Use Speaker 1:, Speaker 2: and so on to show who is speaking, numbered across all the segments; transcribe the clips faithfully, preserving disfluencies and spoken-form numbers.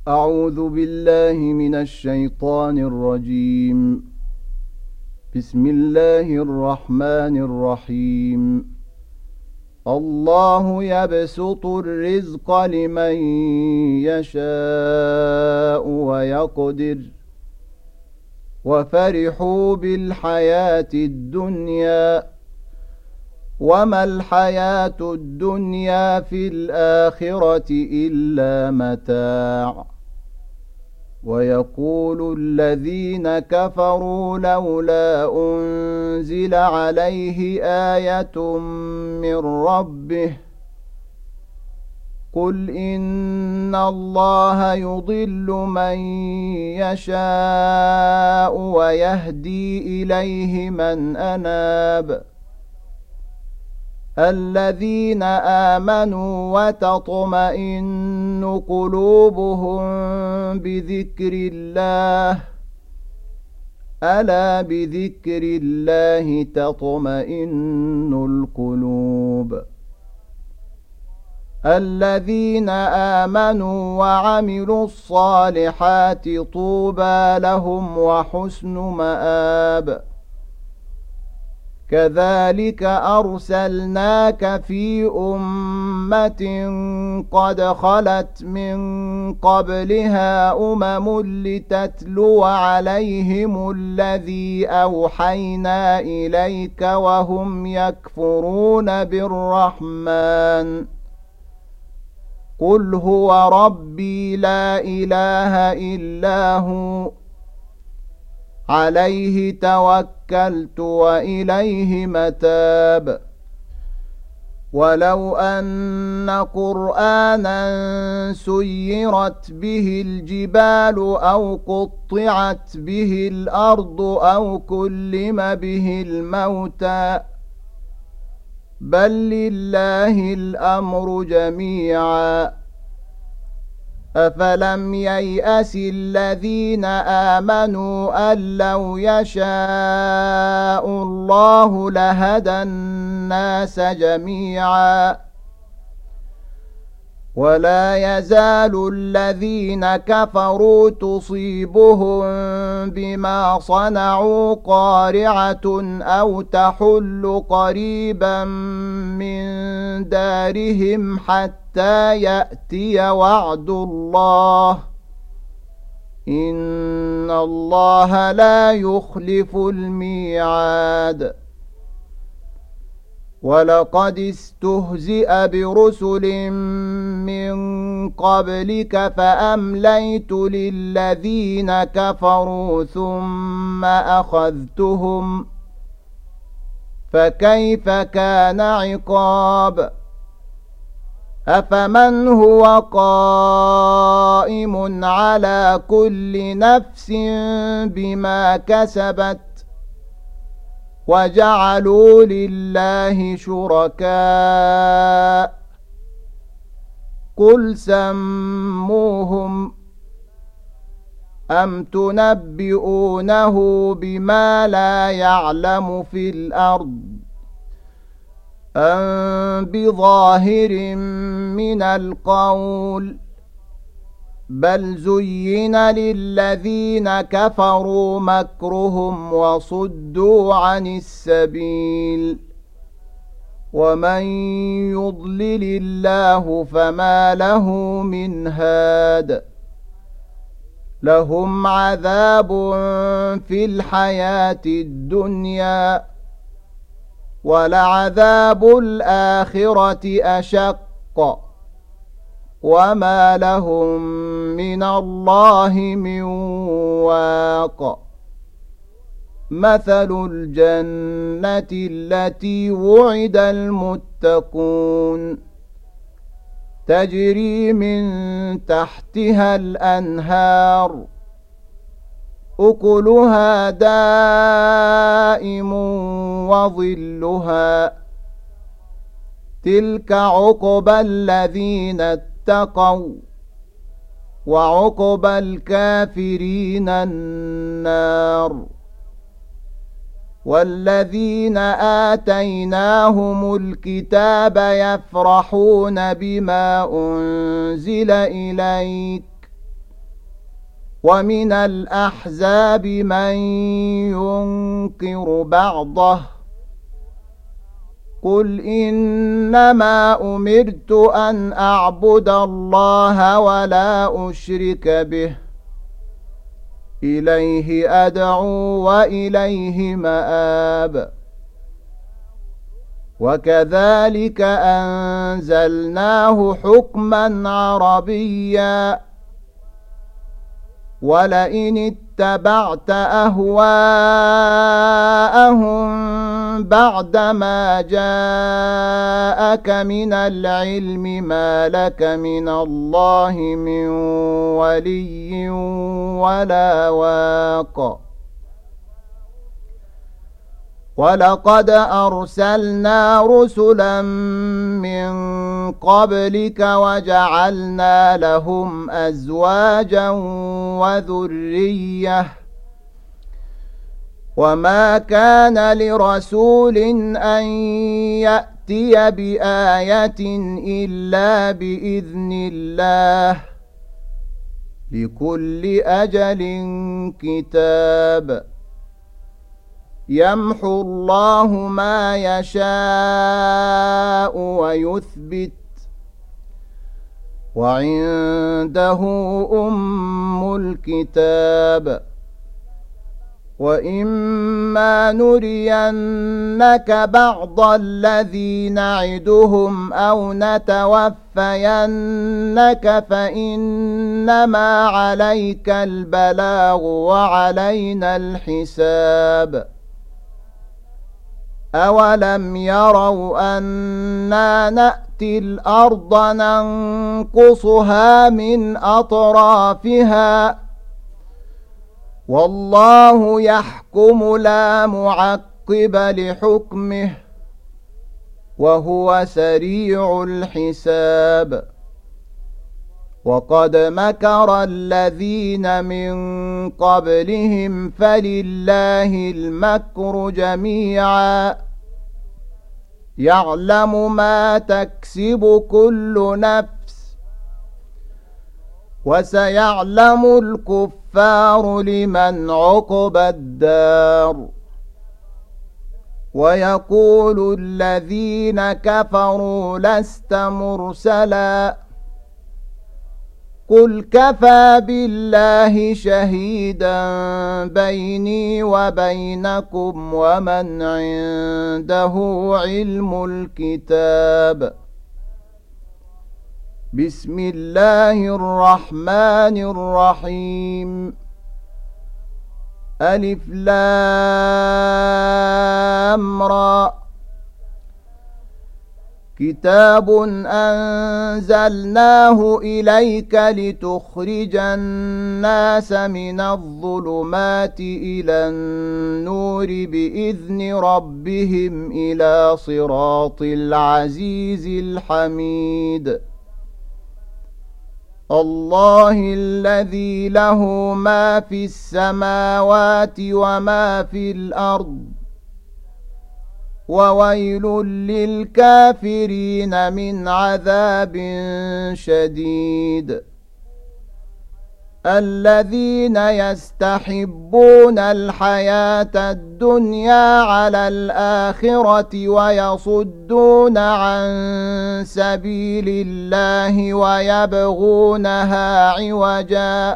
Speaker 1: أعوذ بالله من الشيطان الرجيم. بسم الله الرحمن الرحيم. الله يبسط الرزق لمن يشاء ويقدر وفرحوا بالحياة الدنيا وما الحياة الدنيا في الآخرة إلا متاع ويقول الذين كفروا لولا أنزل عليه آية من ربه قل إن الله يضل من يشاء ويهدي إليه من أناب الذين آمنوا وتطمئن قلوبهم بذكر الله ألا بذكر الله تطمئن القلوب الذين آمنوا وعملوا الصالحات طوبى لهم وحسن مآب كذلك أرسلناك في أمة قد خلت من قبلها أمم لتتلو عليهم الذي أوحينا إليك وهم يكفرون بالرحمن قل هو ربي لا إله إلا هو عليه توكلت وإليه متاب ولو أن قرآنا سيرت به الجبال أو قطعت به الأرض أو كلم به الموتى بل لله الأمر جميعا أفلم ييأس الذين آمنوا أن لو يشاء الله لهدى الناس جميعا ولا يزال الذين كفروا تصيبهم بما صنعوا قارعة أو تحل قريبا من دارهم حتى يأتي وعد الله إن الله لا يخلف الميعاد ولقد استهزئ برسل من قبلك فأمليت للذين كفروا ثم أخذتهم فكيف كان عقاب أفمن هو قائم على كل نفس بما كسبت وجعلوا لله شركاء قل سموهم أم تنبئونه بما لا يعلم في الأرض أم بظاهر من القول بل زين للذين كفروا مكرهم وصدوا عن السبيل ومن يضلل الله فما له من هاد لهم عذاب في الحياة الدنيا ولعذاب الآخرة أشق وما لهم من الله من واق مثل الجنة التي وعد المتقون تجري من تحتها الأنهار أكلها دائم وظلها تلك عقبى الذين اتقوا وعقبى الكافرين النار والذين آتيناهم الكتاب يفرحون بما أنزل إليك ومن الأحزاب من ينكر بعضه قل إنما أمرت أن أعبد الله ولا أشرك به إليه أدعو وإليه مآب وكذلك أنزلناه حكما عربيا ولئن اتبعت أهواءهم بعدما جاءك من العلم ما لك من الله من ولي ولا واق ولقد أرسلنا رسلا من قبلك وجعلنا لهم أزواجا وذرية وما كان لرسول أن يأتي بآية إلا بإذن الله لكل أجل كتاب يمحو الله ما يشاء ويثبت وعنده أم الكتاب وإما نرينك بعض الذي نعدهم أو نتوفينك فإنما عليك البلاغ وعلينا الحساب أولم يروا أنا نأتي الأرض ننقصها من أطرافها والله يحكم لا معقب لحكمه وهو سريع الحساب وقد مكر الذين من قبلهم فلله المكر جميعا يعلم ما تكسب كل نفس وسيعلم الكفار لمن عقبى الدار ويقول الذين كفروا لست مرسلا قل كفى بالله شهيدا بيني وبينكم ومن عنده علم الكتاب بسم الله الرحمن الرحيم ألف لام را كتاب أنزلناه إليك لتخرج الناس من الظلمات إلى النور بإذن ربهم إلى صراط العزيز الحميد الله الذي له ما في السماوات وما في الأرض وويل للكافرين من عذاب شديد الذين يستحبون الحياة الدنيا على الآخرة ويصدون عن سبيل الله ويبغونها عوجا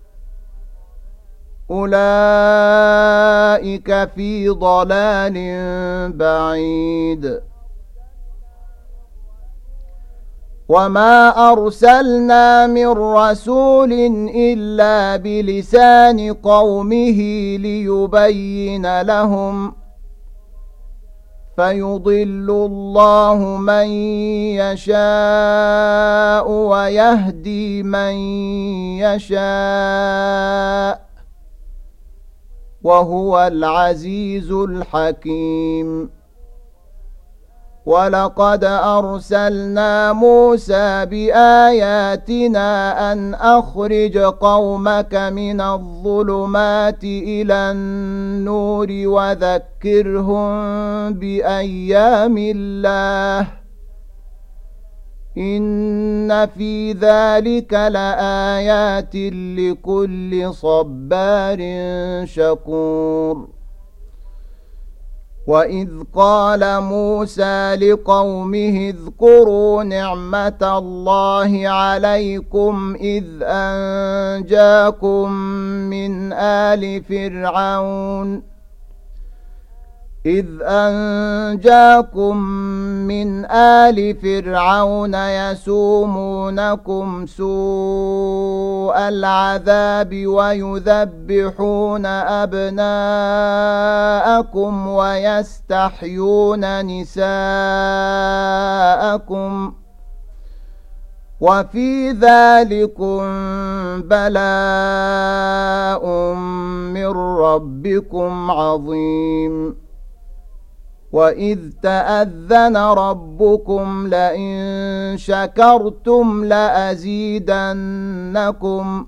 Speaker 1: أولئك في ضلال بعيد وما أرسلنا من رسول إلا بلسان قومه ليبين لهم فيضل الله من يشاء ويهدي من يشاء وهو العزيز الحكيم ولقد أرسلنا موسى بآياتنا أن أخرج قومك من الظلمات إلى النور وذكرهم بأيام الله إن في ذلك لآيات لكل صبار شكور. وإذ قال موسى لقومه اذكروا نعمة الله عليكم إذ أنجاكم من آل فرعون إذ أنجاكم من آل فرعون يسومونكم سوء العذاب ويذبحون أبناءكم ويستحيون نساءكم وفي ذلكم بلاء من ربكم عظيم. وإذ تأذن ربكم لئن شكرتم لأزيدنكم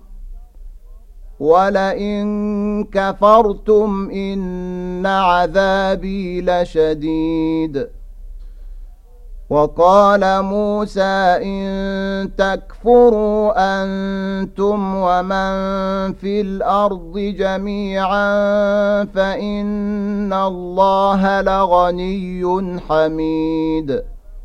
Speaker 1: ولئن كفرتم إن عذابي لشديد. وقال موسى إن تكفروا أنتم ومن في الأرض جميعا فإن الله لغني حميد.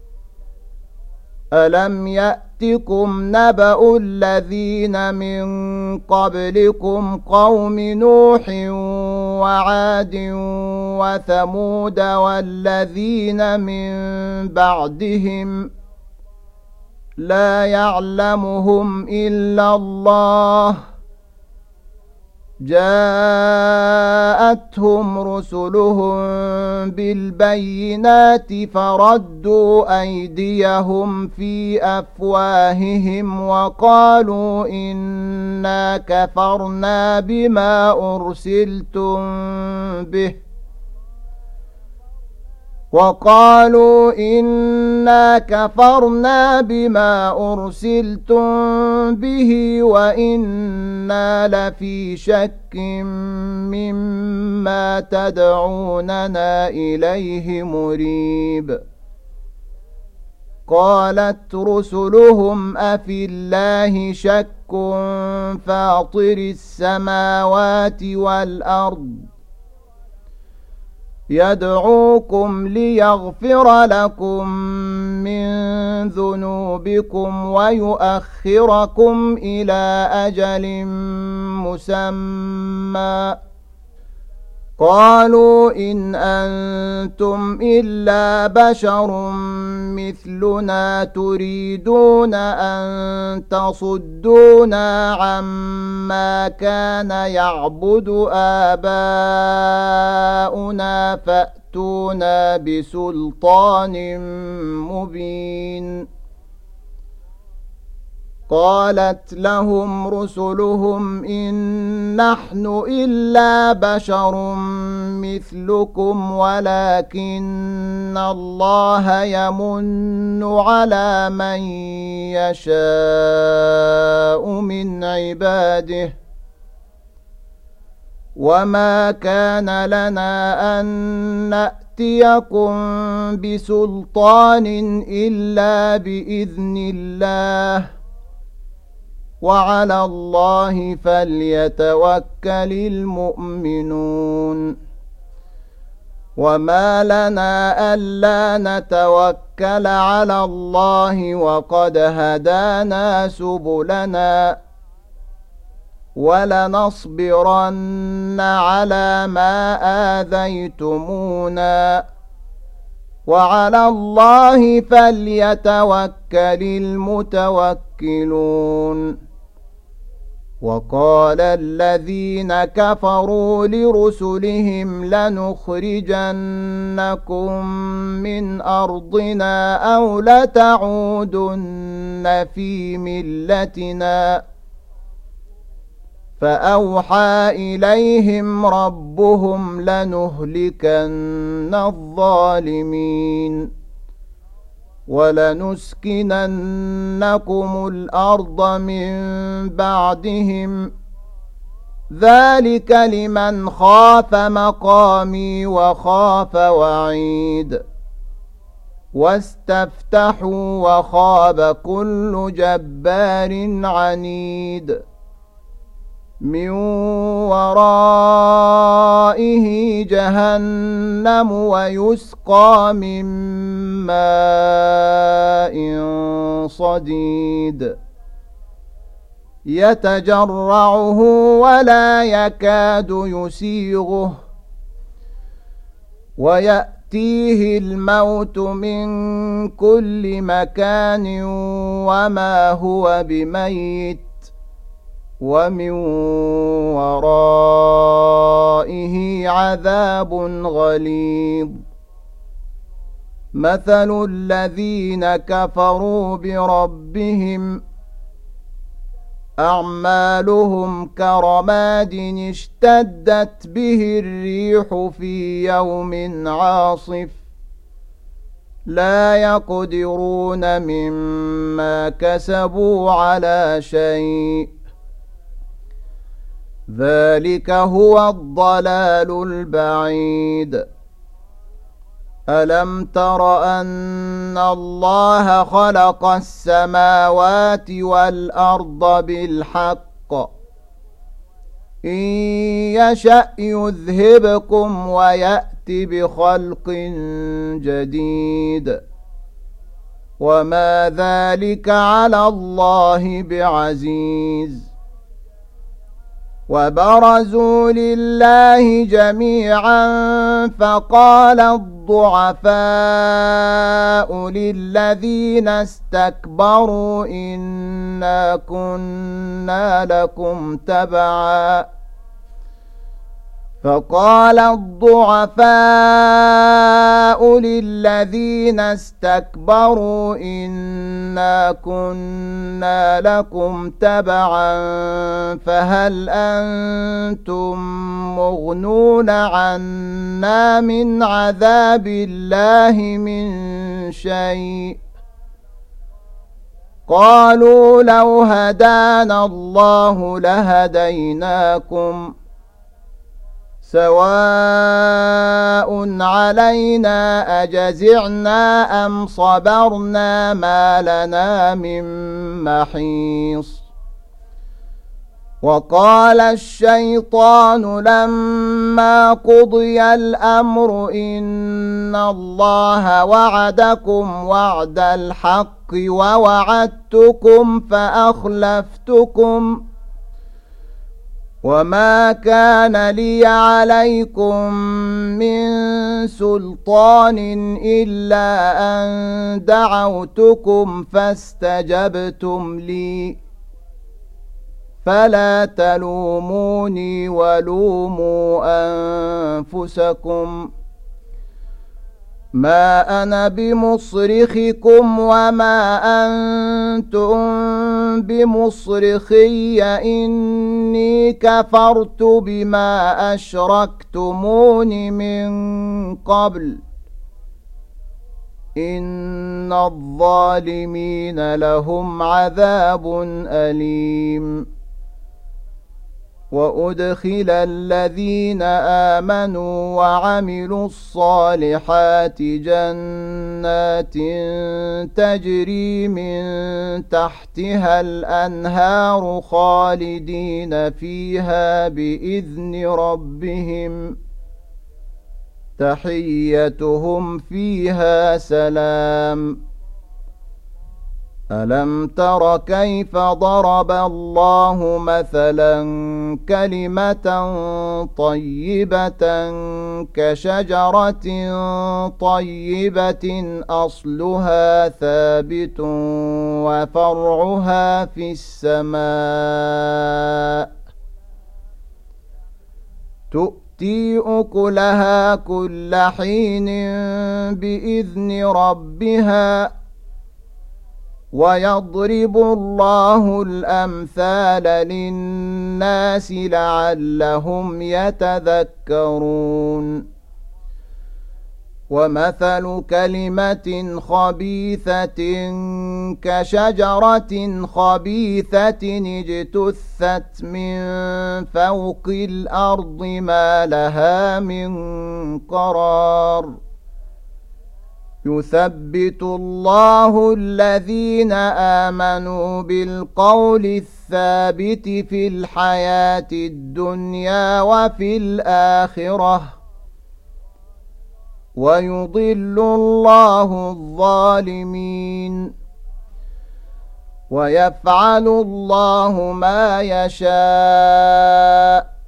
Speaker 1: ألم يأتكم نبأ الذين من قبلكم قوم نوح وعاد وثمود والذين من بعدهم لا يعلمهم إلا الله جاءتهم رسلهم بالبينات فردوا أيديهم في أفواههم وقالوا إنا كفرنا بما أرسلتم به وقالوا إنا كفرنا بما أرسلتم به وإنا لفي شك مما تدعوننا إليه مريب. قالت رسلهم أفي الله شك فاطر السماوات والأرض يدعوكم ليغفر لكم من ذنوبكم ويؤخركم إلى أجل مسمى قالوا إن أنتم إلا بشر مثلنا تريدون أن تصدونا عما كان يعبد آباؤنا فأتونا بسلطان مبين. قالت لهم رسلهم إن نحن إلا بشر مثلكم ولكن الله يمن على من يشاء من عباده وما كان لنا أن نأتيكم بسلطان إلا بإذن الله وعلى الله فليتوكل المؤمنون. وما لنا ألا نتوكل على الله وقد هدانا سبلنا ولنصبرن على ما آذيتمونا وعلى الله فليتوكل المتوكلون. وقال الذين كفروا لرسلهم لنخرجنكم من أرضنا أو لتعودن في ملتنا فأوحى إليهم ربهم لنهلكن الظالمين ولنسكننكم الأرض من بعدهم ذلك لمن خاف مقامي وخاف وعيد. واستفتحوا وخاب كل جبار عنيد من ورائه جهنم ويسقى من ماء صديد يتجرعه ولا يكاد يسيغه ويأتيه الموت من كل مكان وما هو بميت ومن ورائه عذاب غليظ مثل الذين كفروا بربهم أعمالهم كرماد اشتدت به الريح في يوم عاصف لا يقدرون مما كسبوا على شيء ذلك هو الضلال البعيد ألم تر أن الله خلق السماوات والأرض بالحق إن يشأ يذهبكم ويأت بخلق جديد وما ذلك على الله بعزيز وبرزوا لله جميعا فقال الضعفاء للذين استكبروا إنا كنا لكم تبعا فقال الضعفاء للذين استكبروا إنا كنا لكم تبعا فهل أنتم مغنون عنا من عذاب الله من شيء قالوا لو هدانا الله لهديناكم سواء علينا أجزعنا أم صبرنا ما لنا من محيص وقال الشيطان لما قضي الأمر إن الله وعدكم وعد الحق ووعدتكم فأخلفتكم وما كان لي عليكم من سلطان إلا أن دعوتكم فاستجبتم لي فلا تلوموني ولوموا أنفسكم ما أنا بمصرخكم وما أنتم بمصرخي إني كفرت بما أشركتمون من قبل إن الظالمين لهم عذاب أليم وأدخل الذين آمنوا وعملوا الصالحات جنات تجري من تحتها الأنهار خالدين فيها بإذن ربهم تحيتهم فيها سلام ألم تر كيف ضرب الله مثلا كلمة طيبة كشجرة طيبة أصلها ثابت وفرعها في السماء تؤتي أكلها كل حين بإذن ربها ويضرب الله الأمثال للناس لعلهم يتذكرون ومثل كلمة خبيثة كشجرة خبيثة اجتثت من فوق الأرض ما لها من قرار يثبت الله الذين آمنوا بالقول الثابت في الحياة الدنيا وفي الآخرة ويضل الله الظالمين ويفعل الله ما يشاء.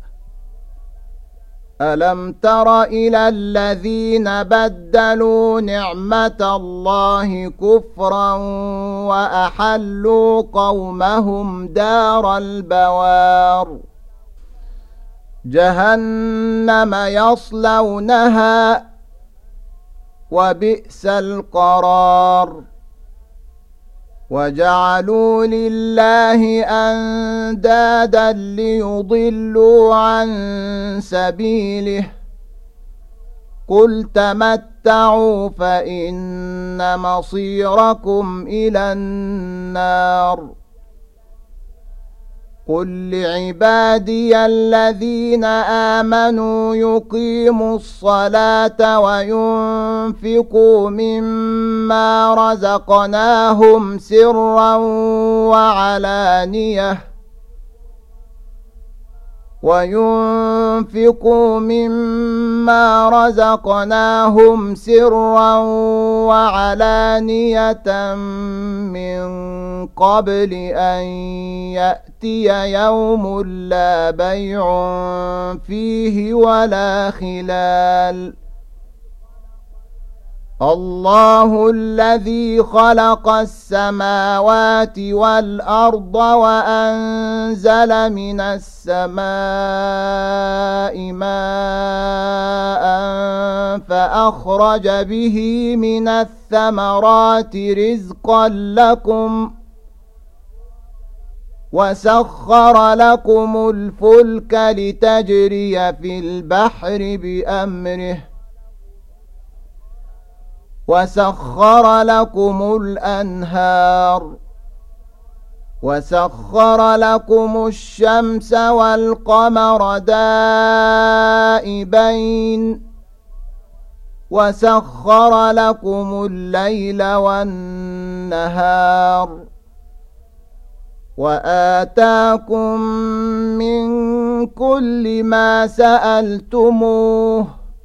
Speaker 1: ألم تر إلى الذين بدلوا نعمة الله كفرا وأحلوا قومهم دار البوار جهنم يصلونها وبئس القرار وجعلوا لله أندادا ليضلوا عن سبيله قل تمتعوا فإن مصيركم إلى النار قل لعبادي الذين آمنوا يقيموا الصلاة وينفقوا مما رزقناهم سرا وعلانية وينفقوا مما رزقناهم سرا وعلانية من قبل أن يأتي يوم لا بيع فيه ولا خلال الله الذي خلق السماوات والأرض وأنزل من السماء ماء فأخرج به من الثمرات رزقا لكم وسخر لكم الفلك لتجري في البحر بأمره وسخر لكم الأنهار وسخر لكم الشمس والقمر دائبين وسخر لكم الليل والنهار وآتاكم من كل ما سألتموه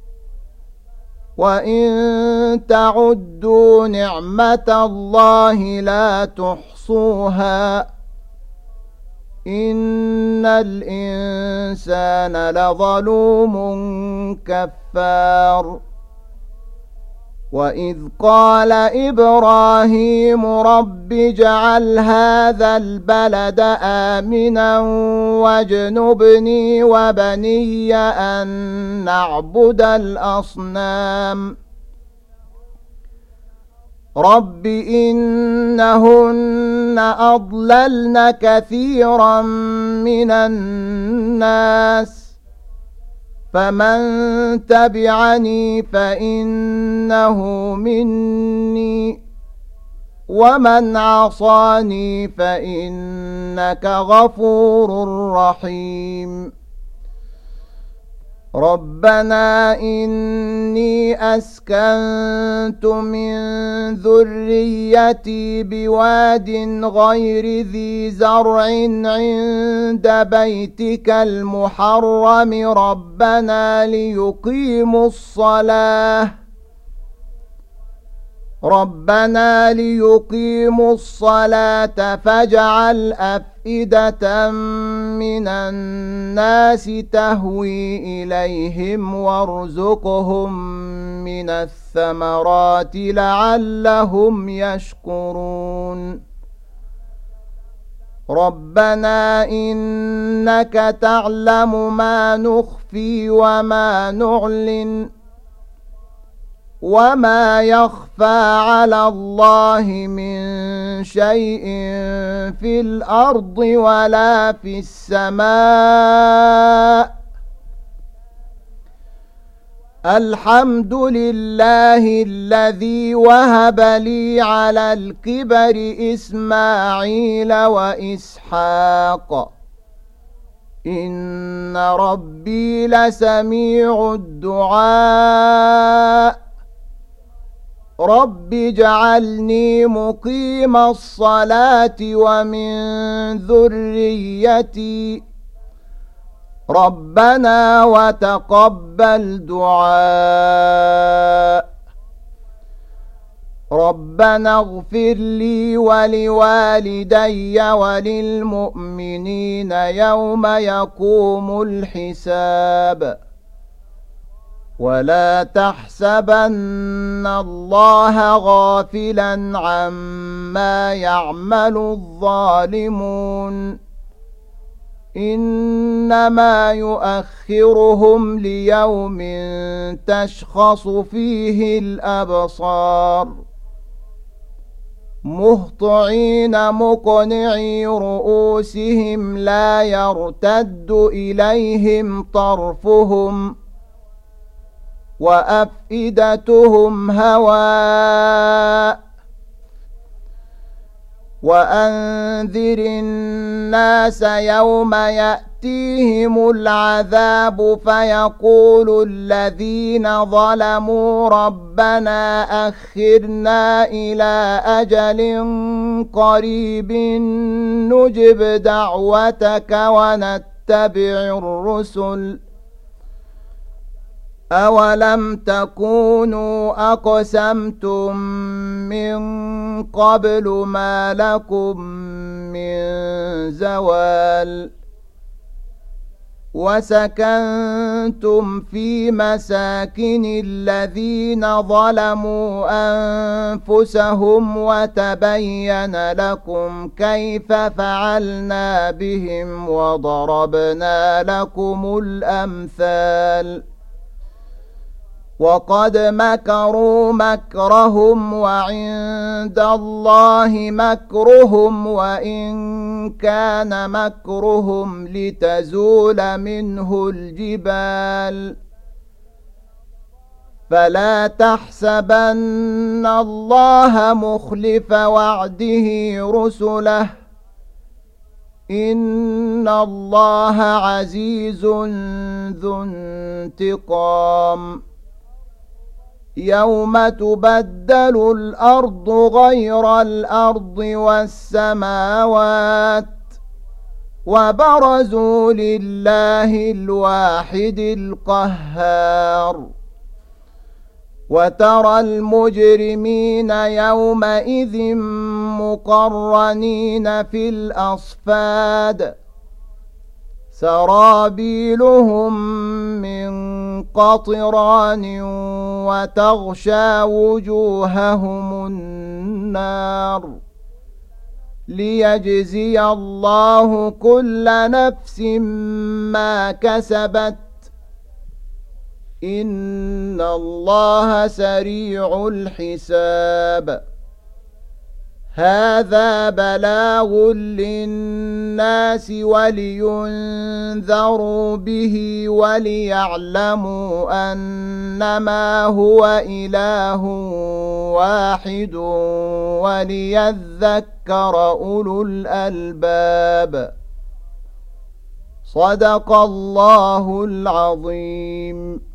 Speaker 1: وإن تعدوا نعمة الله لا تحصوها إن الإنسان لظلوم كفار وإذ قال إبراهيم رب اجعل هذا البلد آمنا واجنبني وبني أن نعبد الأصنام رب إنهن أضللن كثيرا من الناس فمن تبعني فإنه مني ومن عصاني فإنك غفور رحيم ربنا إني أسكنت من ذريتي بواد غير ذي زرع عند بيتك المحرم ربنا ليقيموا الصلاة ربنا ليقيموا الصلاة فاجعل أفئدة من الناس تهوي إليهم وارزقهم من الثمرات لعلهم يشكرون ربنا إنك تعلم ما نخفي وما نعلن وما يخفى على الله من شيء في الأرض ولا في السماء الحمد لله الذي وهب لي على الكبر إسماعيل وإسحاق إن ربي لسميع الدعاء رب اجعلني مقيم الصلاة ومن ذريتي ربنا وتقبل دعاء ربنا اغفر لي ولوالدي وللمؤمنين يوم يقوم الحساب ولا تحسبن الله غافلا عما يعمل الظالمون إنما يؤخرهم ليوم تشخص فيه الأبصار مهطعين مقنعي رؤوسهم لا يرتد إليهم طرفهم وأفئدتهم هواء وأنذر الناس يوم يأتيهم العذاب فيقول الذين ظلموا ربنا أخرنا إلى أجل قريب نجب دعوتك ونتبع الرسل أولم تكونوا أقسمتم من قبل ما لكم من زوال وسكنتم في مساكن الذين ظلموا أنفسهم وتبين لكم كيف فعلنا بهم وضربنا لكم الأمثال وقد مكروا مكرهم وعند الله مكرهم وإن كان مكرهم لتزول منه الجبال فلا تحسبن الله مخلف وعده رسله إن الله عزيز ذو انتقام يوم تبدل الأرض غير الأرض والسماوات وبرزوا لله الواحد القهار وترى المجرمين يومئذ مقرنين في الأصفاد سرابيلهم من قطران وتغشى وجوههم النار ليجزي الله كل نفس ما كسبت إن الله سريع الحساب هذا بلاغ للناس ولينذروا به وليعلموا أنما هو إله واحد وليذكر أولو الألباب صدق الله العظيم.